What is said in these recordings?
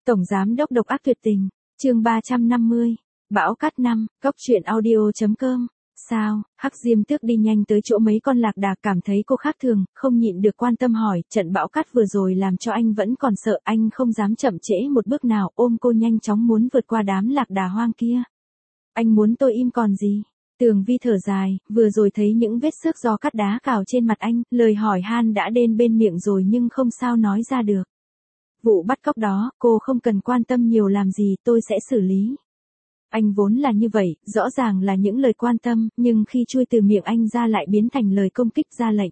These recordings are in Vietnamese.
Tổng giám đốc độc ác tuyệt tình, chương 350, bão cát năm, góc truyện audio.com. Sao, Hắc Diêm Tước đi nhanh tới chỗ mấy con lạc đà, cảm thấy cô khác thường, không nhịn được quan tâm hỏi, trận bão cát vừa rồi làm cho anh vẫn còn sợ, anh không dám chậm trễ một bước nào, ôm cô nhanh chóng muốn vượt qua đám lạc đà hoang kia. Anh muốn tôi im còn gì? Tường Vi thở dài, vừa rồi thấy những vết xước do cát đá cào trên mặt anh, lời hỏi han đã đến bên miệng rồi nhưng không sao nói ra được. Vụ bắt cóc đó, cô không cần quan tâm nhiều làm gì, tôi sẽ xử lý. Anh vốn là như vậy, rõ ràng là những lời quan tâm, nhưng khi chui từ miệng anh ra lại biến thành lời công kích ra lệnh.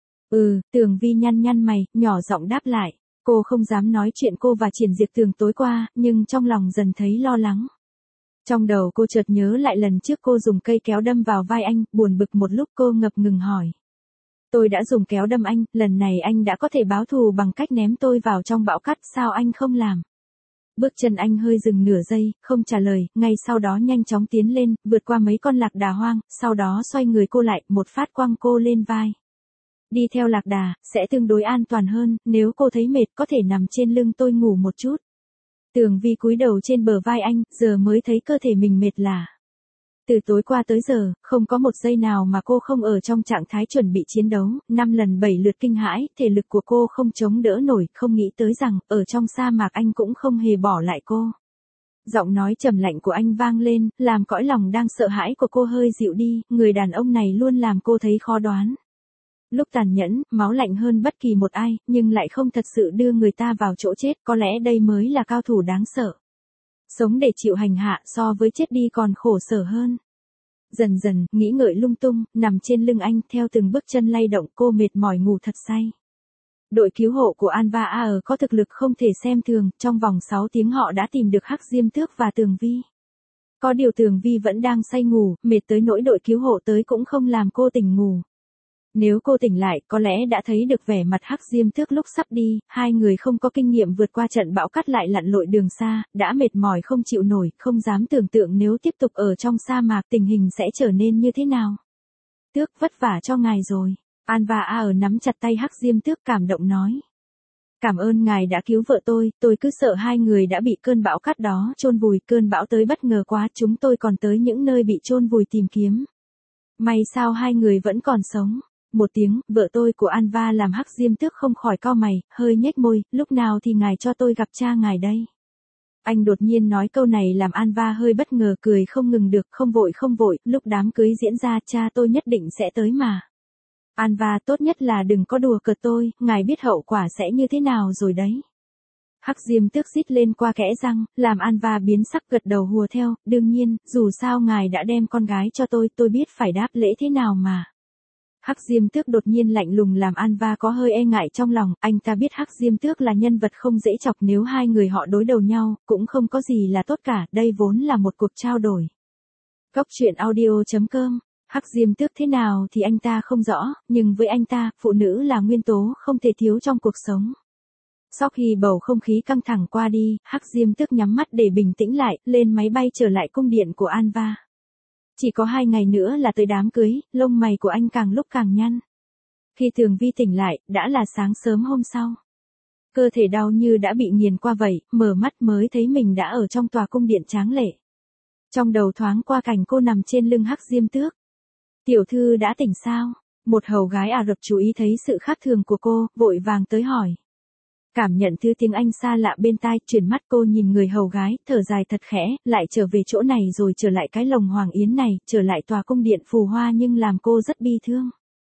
Tường Vi nhăn nhăn mày, nhỏ giọng đáp lại. Cô không dám nói chuyện cô và Triển Diệp Tường tối qua, nhưng trong lòng dần thấy lo lắng. Trong đầu cô chợt nhớ lại lần trước cô dùng cây kéo đâm vào vai anh, buồn bực một lúc cô ngập ngừng hỏi. Tôi đã dùng kéo đâm anh, lần này anh đã có thể báo thù bằng cách ném tôi vào trong bão cát, sao anh không làm? Bước chân anh hơi dừng nửa giây, không trả lời, ngay sau đó nhanh chóng tiến lên, vượt qua mấy con lạc đà hoang, sau đó xoay người cô lại, một phát quăng cô lên vai. Đi theo lạc đà, sẽ tương đối an toàn hơn, nếu cô thấy mệt có thể nằm trên lưng tôi ngủ một chút. Tường Vi cúi đầu trên bờ vai anh, giờ mới thấy cơ thể mình mệt lả. Từ tối qua tới giờ, không có một giây nào mà cô không ở trong trạng thái chuẩn bị chiến đấu, 5 lần 7 lượt kinh hãi, thể lực của cô không chống đỡ nổi, không nghĩ tới rằng, ở trong sa mạc anh cũng không hề bỏ lại cô. Giọng nói trầm lạnh của anh vang lên, làm cõi lòng đang sợ hãi của cô hơi dịu đi, người đàn ông này luôn làm cô thấy khó đoán. Lúc tàn nhẫn, máu lạnh hơn bất kỳ một ai, nhưng lại không thật sự đưa người ta vào chỗ chết, có lẽ đây mới là cao thủ đáng sợ. Sống để chịu hành hạ so với chết đi còn khổ sở hơn. Dần dần, nghĩ ngợi lung tung, nằm trên lưng anh, theo từng bước chân lay động cô mệt mỏi ngủ thật say. Đội cứu hộ của Anva AR có thực lực không thể xem thường, trong vòng 6 tiếng họ đã tìm được Hắc Diêm Tước và Tường Vi. Có điều Tường Vi vẫn đang say ngủ, mệt tới nỗi đội cứu hộ tới cũng không làm cô tỉnh ngủ. Nếu cô tỉnh lại, có lẽ đã thấy được vẻ mặt Hắc Diêm Tước lúc sắp đi, hai người không có kinh nghiệm vượt qua trận bão cát lại lặn lội đường xa, đã mệt mỏi không chịu nổi, không dám tưởng tượng nếu tiếp tục ở trong sa mạc tình hình sẽ trở nên như thế nào. Tước, vất vả cho ngài rồi. Anva AR nắm chặt tay Hắc Diêm Tước cảm động nói. Cảm ơn ngài đã cứu vợ tôi cứ sợ hai người đã bị cơn bão cát đó chôn vùi, cơn bão tới bất ngờ quá, chúng tôi còn tới những nơi bị chôn vùi tìm kiếm. May sao hai người vẫn còn sống. Một tiếng, vợ tôi của Anva làm Hắc Diêm Tước không khỏi cau mày, hơi nhếch môi, lúc nào thì ngài cho tôi gặp cha ngài đây. Anh đột nhiên nói câu này làm Anva hơi bất ngờ, cười không ngừng được, không vội, lúc đám cưới diễn ra cha tôi nhất định sẽ tới mà. Anva, tốt nhất là đừng có đùa cợt tôi, ngài biết hậu quả sẽ như thế nào rồi đấy. Hắc Diêm Tước rít lên qua kẽ răng, làm Anva biến sắc gật đầu hùa theo, đương nhiên, dù sao ngài đã đem con gái cho tôi biết phải đáp lễ thế nào mà. Hắc Diêm Tước đột nhiên lạnh lùng làm Anva có hơi e ngại trong lòng, anh ta biết Hắc Diêm Tước là nhân vật không dễ chọc, nếu hai người họ đối đầu nhau, cũng không có gì là tốt cả, đây vốn là một cuộc trao đổi. Góc truyện audio.com, Hắc Diêm Tước thế nào thì anh ta không rõ, nhưng với anh ta, phụ nữ là nguyên tố không thể thiếu trong cuộc sống. Sau khi bầu không khí căng thẳng qua đi, Hắc Diêm Tước nhắm mắt để bình tĩnh lại, lên máy bay trở lại cung điện của Anva. Chỉ có 2 ngày nữa là tới đám cưới, lông mày của anh càng lúc càng nhăn. Khi Tường Vi tỉnh lại, đã là sáng sớm hôm sau. Cơ thể đau như đã bị nghiền qua vậy, mở mắt mới thấy mình đã ở trong tòa cung điện tráng lệ. Trong đầu thoáng qua cảnh cô nằm trên lưng Hắc Diêm Tước. Tiểu thư đã tỉnh sao? Một hầu gái Ả Rập chú ý thấy sự khác thường của cô, vội vàng tới hỏi. Cảm nhận thứ tiếng Anh xa lạ bên tai, chuyển mắt cô nhìn người hầu gái, thở dài thật khẽ, lại trở về chỗ này rồi trở lại cái lồng Hoàng Yến này, trở lại tòa cung điện phù hoa nhưng làm cô rất bi thương.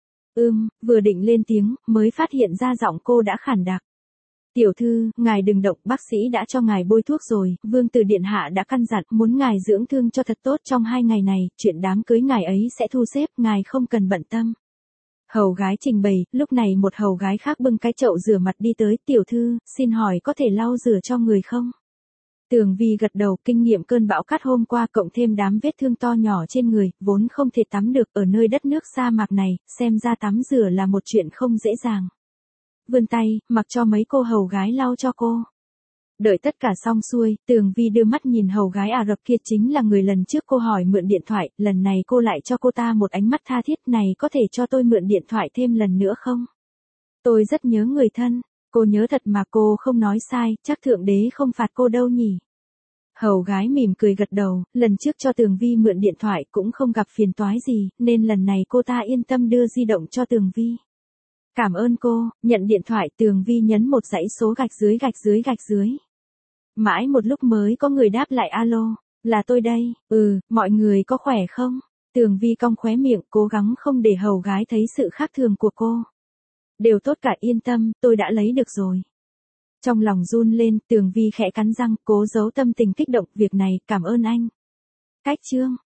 Vừa định lên tiếng, mới phát hiện ra giọng cô đã khản đặc. Tiểu thư, ngài đừng động, bác sĩ đã cho ngài bôi thuốc rồi, vương tử điện hạ đã căn dặn, muốn ngài dưỡng thương cho thật tốt trong 2 ngày này, chuyện đám cưới ngài ấy sẽ thu xếp, ngài không cần bận tâm. Hầu gái trình bày, lúc này một hầu gái khác bưng cái chậu rửa mặt đi tới, tiểu thư, xin hỏi có thể lau rửa cho người không? Tường Vi gật đầu, kinh nghiệm cơn bão cát hôm qua cộng thêm đám vết thương to nhỏ trên người, vốn không thể tắm được ở nơi đất nước sa mạc này, xem ra tắm rửa là một chuyện không dễ dàng. Vươn tay, mặc cho mấy cô hầu gái lau cho cô. Đợi tất cả xong xuôi, Tường Vi đưa mắt nhìn hầu gái Ả Rập kia, chính là người lần trước cô hỏi mượn điện thoại, lần này cô lại cho cô ta một ánh mắt tha thiết, này có thể cho tôi mượn điện thoại thêm lần nữa không? Tôi rất nhớ người thân. Cô nhớ thật mà cô không nói sai, chắc Thượng Đế không phạt cô đâu nhỉ. Hầu gái mỉm cười gật đầu, lần trước cho Tường Vi mượn điện thoại cũng không gặp phiền toái gì, nên lần này cô ta yên tâm đưa di động cho Tường Vi. Cảm ơn cô, nhận điện thoại Tường Vi nhấn một dãy số gạch dưới gạch dưới gạch dưới. Mãi một lúc mới có người đáp lại alo, là tôi đây, mọi người có khỏe không? Tường Vi cong khóe miệng cố gắng không để hầu gái thấy sự khác thường của cô. Đều tốt cả yên tâm, tôi đã lấy được rồi. Trong lòng run lên, Tường Vi khẽ cắn răng, cố giấu tâm tình kích động, việc này, cảm ơn anh. Cách chương.